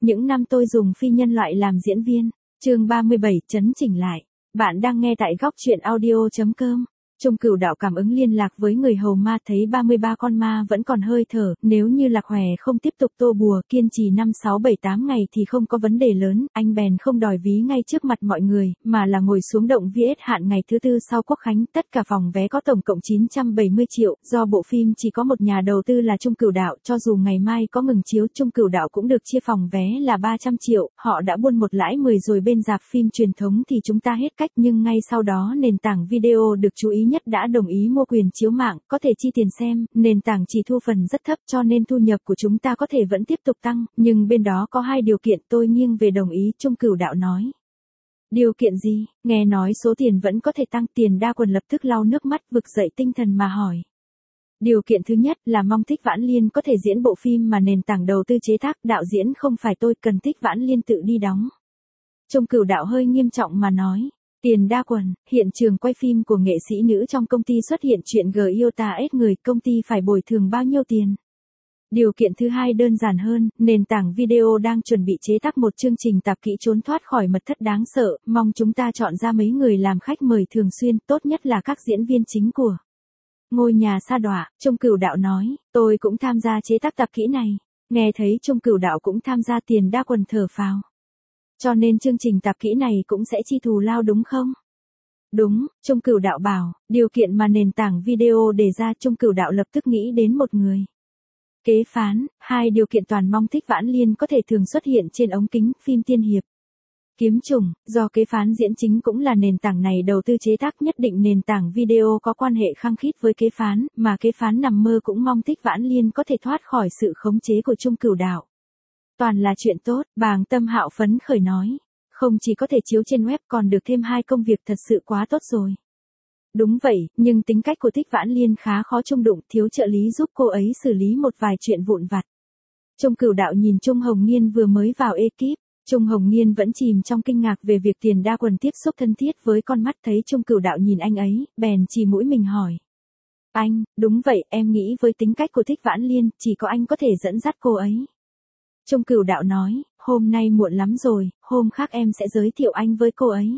Những năm tôi dùng phi nhân loại làm diễn viên. Chương 37, chấn chỉnh lại. Bạn đang nghe tại góc truyện audio.com. Chung Cửu Đạo cảm ứng liên lạc với người hầu ma, thấy 33 con ma vẫn còn hơi thở, nếu như Lạc Hòe không tiếp tục tô bùa kiên trì 5, 6, 7, 8 ngày thì không có vấn đề lớn, anh bèn không đòi ví ngay trước mặt mọi người, mà là ngồi xuống động viên hết hạn ngày thứ tư sau Quốc Khánh, tất cả phòng vé có tổng cộng 970 triệu, do bộ phim chỉ có một nhà đầu tư là Chung Cửu Đạo, cho dù ngày mai có ngừng chiếu, Chung Cửu Đạo cũng được chia phòng vé là 300 triệu, họ đã buôn một lãi 10 rồi. Bên rạp phim truyền thống thì chúng ta hết cách, nhưng ngay sau đó nền tảng video được chú ý nhất đã đồng ý mua quyền chiếu mạng, có thể chi tiền xem, nền tảng chỉ thu phần rất thấp cho nên thu nhập của chúng ta có thể vẫn tiếp tục tăng, nhưng bên đó có hai điều kiện. Tôi nghiêng về đồng ý, Chung Cửu Đạo nói. Điều kiện gì? Nghe nói số tiền vẫn có thể tăng, Tiền Đa Quần lập tức lau nước mắt vực dậy tinh thần mà hỏi. Điều kiện thứ nhất là mong Thích Vãn Liên có thể diễn bộ phim mà nền tảng đầu tư chế tác, đạo diễn không phải tôi, cần Thích Vãn Liên tự đi đóng. Chung Cửu Đạo hơi nghiêm trọng mà nói. Tiền Đa Quần, hiện trường quay phim của nghệ sĩ nữ trong công ty xuất hiện chuyện Giota ép người, công ty phải bồi thường bao nhiêu tiền? Điều kiện thứ hai đơn giản hơn, nền tảng video đang chuẩn bị chế tác một chương trình tạp kỹ trốn thoát khỏi mật thất đáng sợ, mong chúng ta chọn ra mấy người làm khách mời thường xuyên, tốt nhất là các diễn viên chính của Ngôi Nhà Sa Đọa. Chung Cửu Đạo nói, tôi cũng tham gia chế tác tạp kỹ này. Nghe thấy Chung Cửu Đạo cũng tham gia, Tiền Đa Quần thở phào. Cho nên chương trình tạp kỹ này cũng sẽ chi thù lao đúng không? Đúng, Chung Cửu Đạo bảo, điều kiện mà nền tảng video đề ra. Chung Cửu Đạo lập tức nghĩ đến một người. Kế Phán, hai điều kiện toàn mong Thích Vãn Liên có thể thường xuất hiện trên ống kính, phim tiên hiệp. Kiếm Trùng, do Kế Phán diễn chính cũng là nền tảng này đầu tư chế tác, nhất định nền tảng video có quan hệ khăng khít với Kế Phán, mà Kế Phán nằm mơ cũng mong Thích Vãn Liên có thể thoát khỏi sự khống chế của Chung Cửu Đạo. Toàn là chuyện tốt, Bàng Tâm Hạo phấn khởi nói. Không chỉ có thể chiếu trên web còn được thêm 2 công việc, thật sự quá tốt rồi. Đúng vậy, nhưng tính cách của Thích Vãn Liên khá khó chung đụng, thiếu trợ lý giúp cô ấy xử lý một vài chuyện vụn vặt. Chung Cửu Đạo nhìn Chung Hồng Nghiên vừa mới vào ekip. Chung Hồng Nghiên vẫn chìm trong kinh ngạc về việc Tiền Đa Quần tiếp xúc thân thiết với con mắt, thấy Chung Cửu Đạo nhìn anh ấy, bèn chỉ mũi mình hỏi. Anh, đúng vậy, em nghĩ với tính cách của Thích Vãn Liên, chỉ có anh có thể dẫn dắt cô ấy. Chung Cửu Đạo nói, hôm nay muộn lắm rồi, hôm khác em sẽ giới thiệu anh với cô ấy.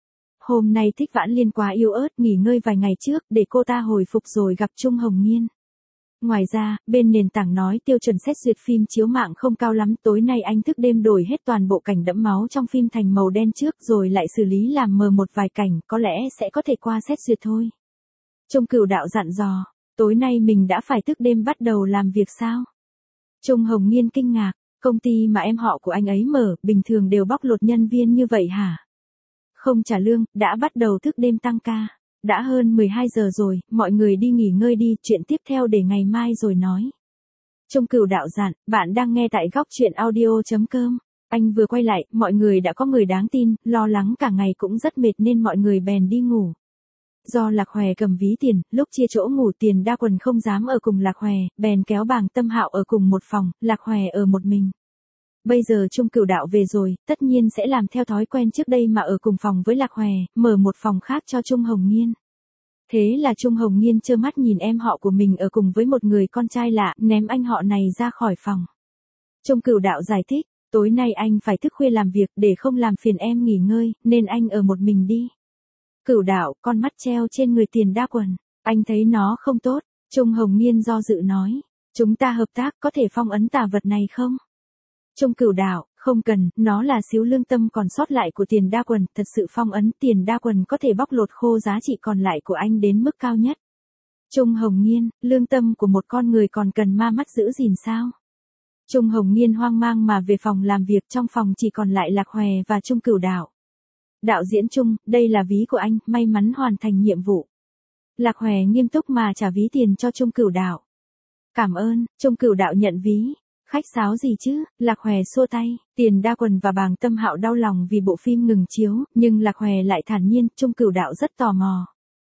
Hôm nay Thích Vãn Liên quá yếu ớt, nghỉ ngơi vài ngày trước, để cô ta hồi phục rồi gặp Chung Hồng Nghiên. Ngoài ra, bên nền tảng nói tiêu chuẩn xét duyệt phim chiếu mạng không cao lắm, tối nay anh thức đêm đổi hết toàn bộ cảnh đẫm máu trong phim thành màu đen trước rồi lại xử lý làm mờ một vài cảnh, có lẽ sẽ có thể qua xét duyệt thôi. Chung Cửu Đạo dặn dò, tối nay mình đã phải thức đêm bắt đầu làm việc sao? Chung Hồng Nghiên kinh ngạc, công ty mà em họ của anh ấy mở, bình thường đều bóc lột nhân viên như vậy hả? Không trả lương, đã bắt đầu thức đêm tăng ca. Đã hơn 12 giờ rồi, mọi người đi nghỉ ngơi đi, chuyện tiếp theo để ngày mai rồi nói. Chung Cửu Đạo dặn, bạn đang nghe tại góc truyện audio.com. Anh vừa quay lại, mọi người đã có người đáng tin, lo lắng cả ngày cũng rất mệt nên mọi người bèn đi ngủ. Do Lạc Hòe cầm ví tiền, lúc chia chỗ ngủ Tiền Đa Quần không dám ở cùng Lạc Hòe, bèn kéo Bàng Tâm Hạo ở cùng một phòng, Lạc Hòe ở một mình. Bây giờ Chung Cửu Đạo về rồi, tất nhiên sẽ làm theo thói quen trước đây mà ở cùng phòng với Lạc Hòe, mở một phòng khác cho Chung Hồng Nghiên. Thế là Chung Hồng Nghiên trơ mắt nhìn em họ của mình ở cùng với một người con trai lạ, ném anh họ này ra khỏi phòng. Chung Cửu Đạo giải thích, tối nay anh phải thức khuya làm việc để không làm phiền em nghỉ ngơi, nên anh ở một mình đi. Cửu Đạo, con mắt treo trên người Tiền Đa Quần, anh thấy nó không tốt. Chung Hồng Nghiên do dự nói, chúng ta hợp tác, có thể phong ấn tà vật này không? Chung Cửu Đạo, không cần, nó là xíu lương tâm còn sót lại của Tiền Đa Quần, thật sự phong ấn Tiền Đa Quần có thể bóc lột khô giá trị còn lại của anh đến mức cao nhất. Chung Hồng Nghiên, lương tâm của một con người còn cần ma mắt giữ gìn sao? Chung Hồng Nghiên hoang mang mà về phòng làm việc, trong phòng chỉ còn lại Lạc Hòe và Chung Cửu Đạo. Đạo diễn Chung, đây là ví của anh, may mắn hoàn thành nhiệm vụ. Lạc Hòe nghiêm túc mà trả ví tiền cho Chung Cửu Đạo. Cảm ơn. Chung Cửu Đạo nhận ví. Khách sáo gì chứ? Lạc Hòe xua tay. Tiền Đa Quần và Bàng Tâm Hạo đau lòng vì bộ phim ngừng chiếu, nhưng Lạc Hòe lại thản nhiên. Chung Cửu Đạo rất tò mò.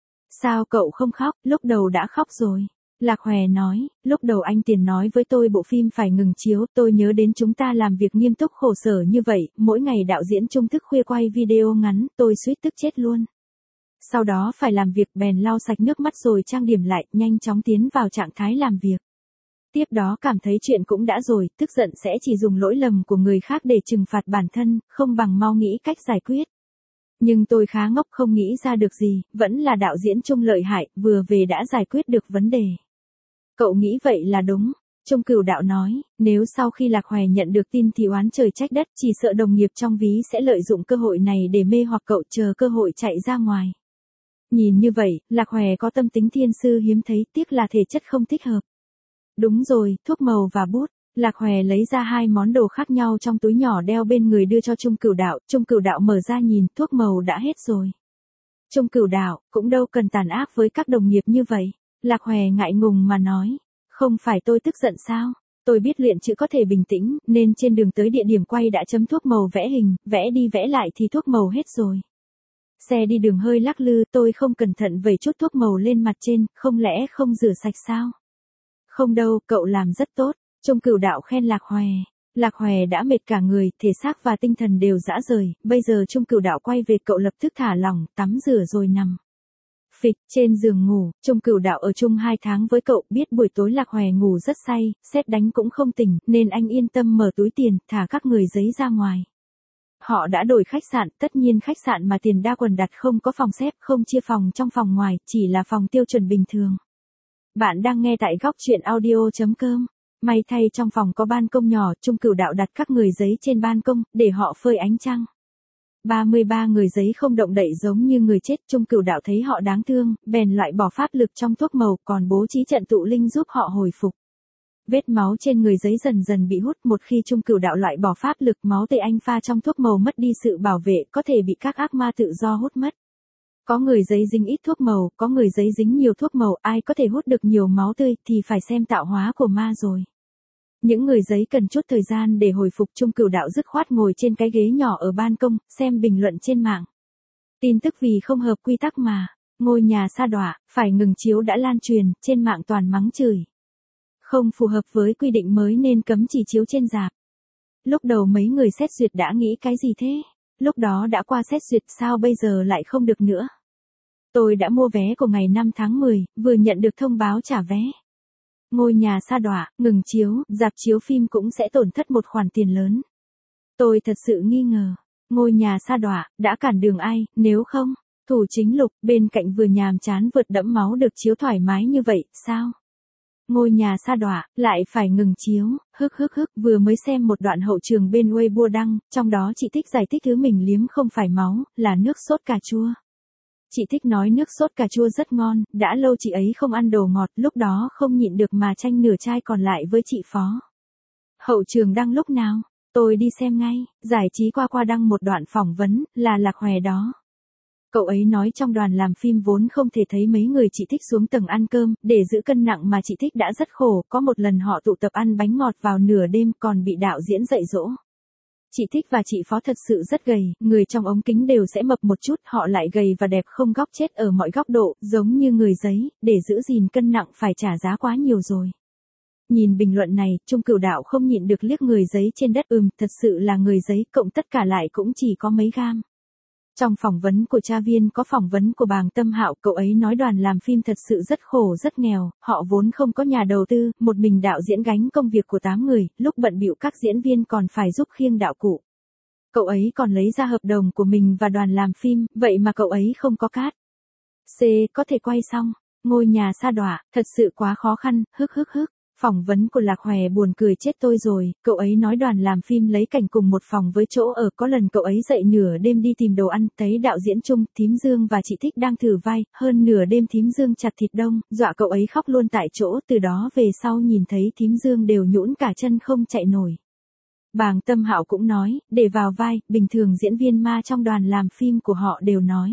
Sao cậu không khóc? Lúc đầu đã khóc rồi. Lạc Hòe nói, lúc đầu anh Tiền nói với tôi bộ phim phải ngừng chiếu, tôi nhớ đến chúng ta làm việc nghiêm túc khổ sở như vậy, mỗi ngày đạo diễn Chung thức khuya quay video ngắn, tôi suýt tức chết luôn. Sau đó phải làm việc, bèn lau sạch nước mắt rồi trang điểm lại, nhanh chóng tiến vào trạng thái làm việc. Tiếp đó cảm thấy chuyện cũng đã rồi, tức giận sẽ chỉ dùng lỗi lầm của người khác để trừng phạt bản thân, không bằng mau nghĩ cách giải quyết. Nhưng tôi khá ngốc không nghĩ ra được gì, vẫn là đạo diễn Trung lợi hại, vừa về đã giải quyết được vấn đề. Cậu nghĩ vậy là đúng. Trung Cửu Đạo nói, nếu sau khi Lạc Hòe nhận được tin thì oán trời trách đất, chỉ sợ đồng nghiệp trong ví sẽ lợi dụng cơ hội này để mê hoặc cậu chờ cơ hội chạy ra ngoài. Nhìn như vậy, Lạc Hòe có tâm tính thiên sư hiếm thấy, tiếc là thể chất không thích hợp. Đúng rồi, thuốc màu và bút. Lạc Hòe lấy ra 2 món đồ khác nhau trong túi nhỏ đeo bên người đưa cho Trung Cửu Đạo, Trung Cửu Đạo mở ra nhìn, thuốc màu đã hết rồi. Trung Cửu Đạo, cũng đâu cần tàn ác với các đồng nghiệp như vậy. Lạc Hòe ngại ngùng mà nói, không phải tôi tức giận sao? Tôi biết luyện chữ có thể bình tĩnh, nên trên đường tới địa điểm quay đã chấm thuốc màu vẽ hình, vẽ đi vẽ lại thì thuốc màu hết rồi. Xe đi đường hơi lắc lư, tôi không cẩn thận vẩy chút thuốc màu lên mặt trên, không lẽ không rửa sạch sao? Không đâu, cậu làm rất tốt. Trung Cửu Đạo khen Lạc Hòe. Lạc Hòe đã mệt cả người, thể xác và tinh thần đều rã rời, bây giờ Trung Cửu Đạo quay về cậu lập tức thả lỏng, tắm rửa rồi nằm. Phịch, trên giường ngủ, Trung Cửu Đạo ở chung 2 tháng với cậu, biết buổi tối Lạc Hòe ngủ rất say, sét đánh cũng không tỉnh, nên anh yên tâm mở túi tiền, thả các người giấy ra ngoài. Họ đã đổi khách sạn, tất nhiên khách sạn mà Tiền Đa Quần đặt không có phòng xếp, không chia phòng trong phòng ngoài, chỉ là phòng tiêu chuẩn bình thường. Bạn đang nghe tại góc truyện audio.com. May thay trong phòng có ban công nhỏ, Trung Cửu Đạo đặt các người giấy trên ban công, để họ phơi ánh trăng. 33 người giấy không động đậy giống như người chết, Trung Cửu Đạo thấy họ đáng thương, bèn loại bỏ pháp lực trong thuốc màu, còn bố trí trận tụ linh giúp họ hồi phục. Vết máu trên người giấy dần dần bị hút, một khi Trung Cửu Đạo loại bỏ pháp lực, máu tươi anh pha trong thuốc màu mất đi sự bảo vệ, có thể bị các ác ma tự do hút mất. Có người giấy dính ít thuốc màu, có người giấy dính nhiều thuốc màu, ai có thể hút được nhiều máu tươi thì phải xem tạo hóa của ma rồi. Những người giấy cần chút thời gian để hồi phục. Trung Cửu Đạo dứt khoát ngồi trên cái ghế nhỏ ở ban công, xem bình luận trên mạng. Tin tức vì không hợp quy tắc mà, ngôi nhà sa đọa, phải ngừng chiếu đã lan truyền, trên mạng toàn mắng chửi. Không phù hợp với quy định mới nên cấm chỉ chiếu trên rạp. Lúc đầu mấy người xét duyệt đã nghĩ cái gì thế? Lúc đó đã qua xét duyệt sao bây giờ lại không được nữa? Tôi đã mua vé của ngày 5 tháng 10, vừa nhận được thông báo trả vé. Ngôi nhà sa đọa, ngừng chiếu, rạp chiếu phim cũng sẽ tổn thất một khoản tiền lớn. Tôi thật sự nghi ngờ. Ngôi nhà sa đọa, đã cản đường ai, nếu không, Thủ Chính Lục, bên cạnh vừa nhàm chán vượt đẫm máu được chiếu thoải mái như vậy, sao? Ngôi nhà sa đọa, lại phải ngừng chiếu, vừa mới xem một đoạn hậu trường bên Weibo đăng, trong đó chị Thích giải thích thứ mình liếm không phải máu, là nước sốt cà chua. Chị Thích nói nước sốt cà chua rất ngon, đã lâu chị ấy không ăn đồ ngọt, lúc đó không nhịn được mà tranh nửa chai còn lại với chị Phó. Hậu trường đăng lúc nào? Tôi đi xem ngay, giải trí qua đăng một đoạn phỏng vấn, là Lạc Hòe đó. Cậu ấy nói trong đoàn làm phim vốn không thể thấy mấy người chị Thích xuống tầng ăn cơm, để giữ cân nặng mà chị Thích đã rất khổ, có một lần họ tụ tập ăn bánh ngọt vào nửa đêm còn bị đạo diễn dạy dỗ. Chị Thích và chị Phó thật sự rất gầy, người trong ống kính đều sẽ mập một chút, họ lại gầy và đẹp không góc chết ở mọi góc độ, giống như người giấy, để giữ gìn cân nặng phải trả giá quá nhiều rồi. Nhìn bình luận này, Trung Cửu Đạo không nhịn được liếc người giấy trên đất, thật sự là người giấy, cộng tất cả lại cũng chỉ có mấy gam. Trong phỏng vấn của Cha Viên có phỏng vấn của Bàng Tâm Hạo, cậu ấy nói đoàn làm phim thật sự rất khổ rất nghèo, họ vốn không có nhà đầu tư, một mình đạo diễn gánh công việc của 8 người, lúc bận bịu các diễn viên còn phải giúp khiêng đạo cụ. Cậu ấy còn lấy ra hợp đồng của mình và đoàn làm phim, vậy mà cậu ấy không có cát. C. Có thể quay xong. Ngôi nhà sa đọa, thật sự quá khó khăn, Phỏng vấn của Lạc Hòe buồn cười chết tôi rồi, cậu ấy nói đoàn làm phim lấy cảnh cùng một phòng với chỗ ở, có lần cậu ấy dậy nửa đêm đi tìm đồ ăn, thấy đạo diễn Trung, Thím Dương và chị Thích đang thử vai, hơn nửa đêm Thím Dương chặt thịt đông, dọa cậu ấy khóc luôn tại chỗ, từ đó về sau nhìn thấy Thím Dương đều nhũn cả chân không chạy nổi. Bàng Tâm Hạo cũng nói, để vào vai, bình thường diễn viên ma trong đoàn làm phim của họ đều nói.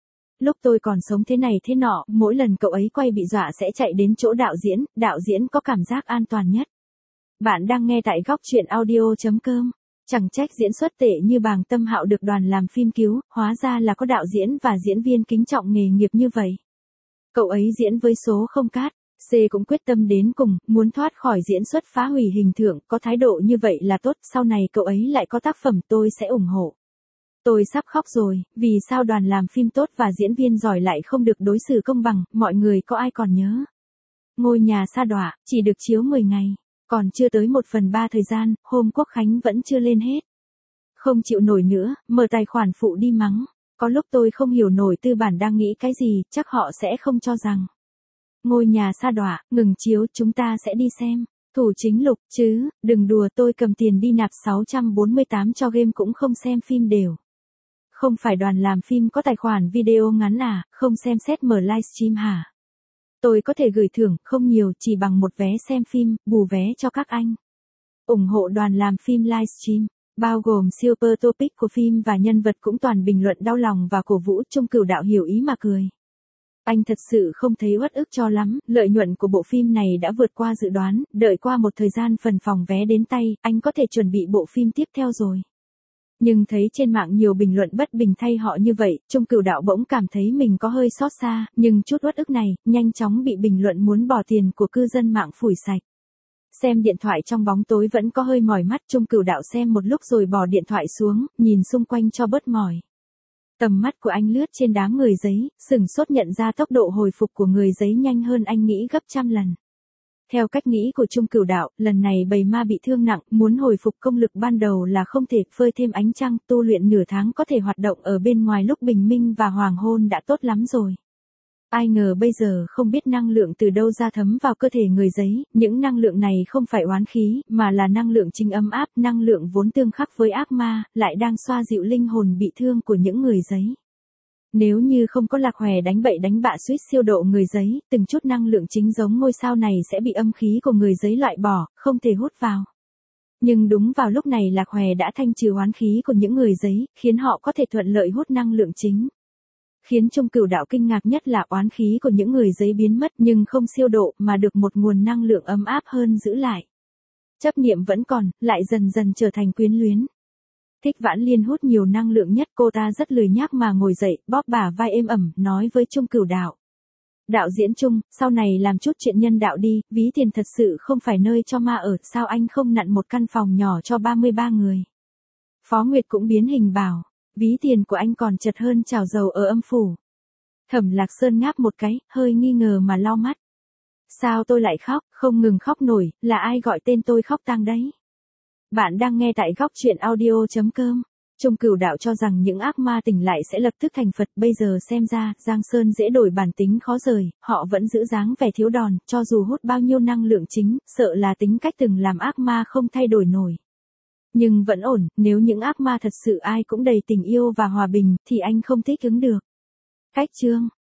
Lúc tôi còn sống thế này thế nọ, mỗi lần cậu ấy quay bị dọa sẽ chạy đến chỗ đạo diễn có cảm giác an toàn nhất. Bạn đang nghe tại góc truyện audio.com. Chẳng trách diễn xuất tệ như Bàng Tâm Hạo được đoàn làm phim cứu, hóa ra là có đạo diễn và diễn viên kính trọng nghề nghiệp như vậy. Cậu ấy diễn với số không cát, C cũng quyết tâm đến cùng, muốn thoát khỏi diễn xuất phá hủy hình tượng, có thái độ như vậy là tốt, sau này cậu ấy lại có tác phẩm tôi sẽ ủng hộ. Tôi sắp khóc rồi, vì sao đoàn làm phim tốt và diễn viên giỏi lại không được đối xử công bằng, mọi người có ai còn nhớ? Ngôi nhà sa đọa, chỉ được chiếu 10 ngày. Còn chưa tới 1/3 thời gian, hôm Quốc Khánh vẫn chưa lên hết. Không chịu nổi nữa, mở tài khoản phụ đi mắng. Có lúc tôi không hiểu nổi tư bản đang nghĩ cái gì, chắc họ sẽ không cho rằng. Ngôi nhà sa đọa, ngừng chiếu, chúng ta sẽ đi xem. Thủ chính lục, chứ, đừng đùa, tôi cầm tiền đi nạp 648 cho game cũng không xem phim đều. Không phải đoàn làm phim có tài khoản video ngắn à, không xem xét mở livestream hả? Tôi có thể gửi thưởng, không nhiều, chỉ bằng một vé xem phim, bù vé cho các anh. Ủng hộ đoàn làm phim livestream, bao gồm super topic của phim và nhân vật cũng toàn bình luận đau lòng và cổ vũ. Chung Cửu Đạo hiểu ý mà cười. Anh thật sự không thấy uất ức cho lắm, lợi nhuận của bộ phim này đã vượt qua dự đoán, đợi qua một thời gian phần phòng vé đến tay, anh có thể chuẩn bị bộ phim tiếp theo rồi. Nhưng thấy trên mạng nhiều bình luận bất bình thay họ như vậy, Chung Cửu Đạo bỗng cảm thấy mình có hơi xót xa, nhưng chút uất ức này, nhanh chóng bị bình luận muốn bỏ tiền của cư dân mạng phủi sạch. Xem điện thoại trong bóng tối vẫn có hơi mỏi mắt, Chung Cửu Đạo xem một lúc rồi bỏ điện thoại xuống, nhìn xung quanh cho bớt mỏi. Tầm mắt của anh lướt trên đám người giấy, sửng sốt nhận ra tốc độ hồi phục của người giấy nhanh hơn anh nghĩ gấp trăm lần. Theo cách nghĩ của Chung Cửu Đạo, lần này bầy ma bị thương nặng, muốn hồi phục công lực ban đầu là không thể, phơi thêm ánh trăng, tu luyện nửa tháng có thể hoạt động ở bên ngoài lúc bình minh và hoàng hôn đã tốt lắm rồi. Ai ngờ bây giờ không biết năng lượng từ đâu ra thấm vào cơ thể người giấy, những năng lượng này không phải oán khí, mà là năng lượng chính ấm áp, năng lượng vốn tương khắc với ác ma, lại đang xoa dịu linh hồn bị thương của những người giấy. Nếu như không có Lạc Hòe đánh bậy đánh bạ suýt siêu độ người giấy, từng chút năng lượng chính giống ngôi sao này sẽ bị âm khí của người giấy loại bỏ, không thể hút vào. Nhưng đúng vào lúc này Lạc Hòe đã thanh trừ oán khí của những người giấy, khiến họ có thể thuận lợi hút năng lượng chính. Khiến Chung Cửu Đạo kinh ngạc nhất là oán khí của những người giấy biến mất nhưng không siêu độ mà được một nguồn năng lượng ấm áp hơn giữ lại. Chấp niệm vẫn còn, lại dần dần trở thành quyến luyến. Thích Vãn Liên hút nhiều năng lượng nhất, cô ta rất lười nhác mà ngồi dậy, bóp bả vai êm ẩm, nói với Chung Cửu Đạo. Đạo diễn Chung, sau này làm chút chuyện nhân đạo đi, ví tiền thật sự không phải nơi cho ma ở, sao anh không nặn một căn phòng nhỏ cho 33 người. Phó Nguyệt cũng biến hình bảo, ví tiền của anh còn chật hơn chảo dầu ở âm phủ. Thẩm Lạc Sơn ngáp một cái, hơi nghi ngờ mà lau mắt. Sao tôi lại khóc, không ngừng khóc nổi, là ai gọi tên tôi khóc tang đấy? Bạn đang nghe tại góc truyện audio.com. Chung Cửu Đạo cho rằng những ác ma tỉnh lại sẽ lập tức thành Phật, bây giờ xem ra, Giang Sơn dễ đổi bản tính khó rời, họ vẫn giữ dáng vẻ thiếu đòn, cho dù hút bao nhiêu năng lượng chính, sợ là tính cách từng làm ác ma không thay đổi nổi. Nhưng vẫn ổn, nếu những ác ma thật sự ai cũng đầy tình yêu và hòa bình, thì anh không thích ứng được. Cách chương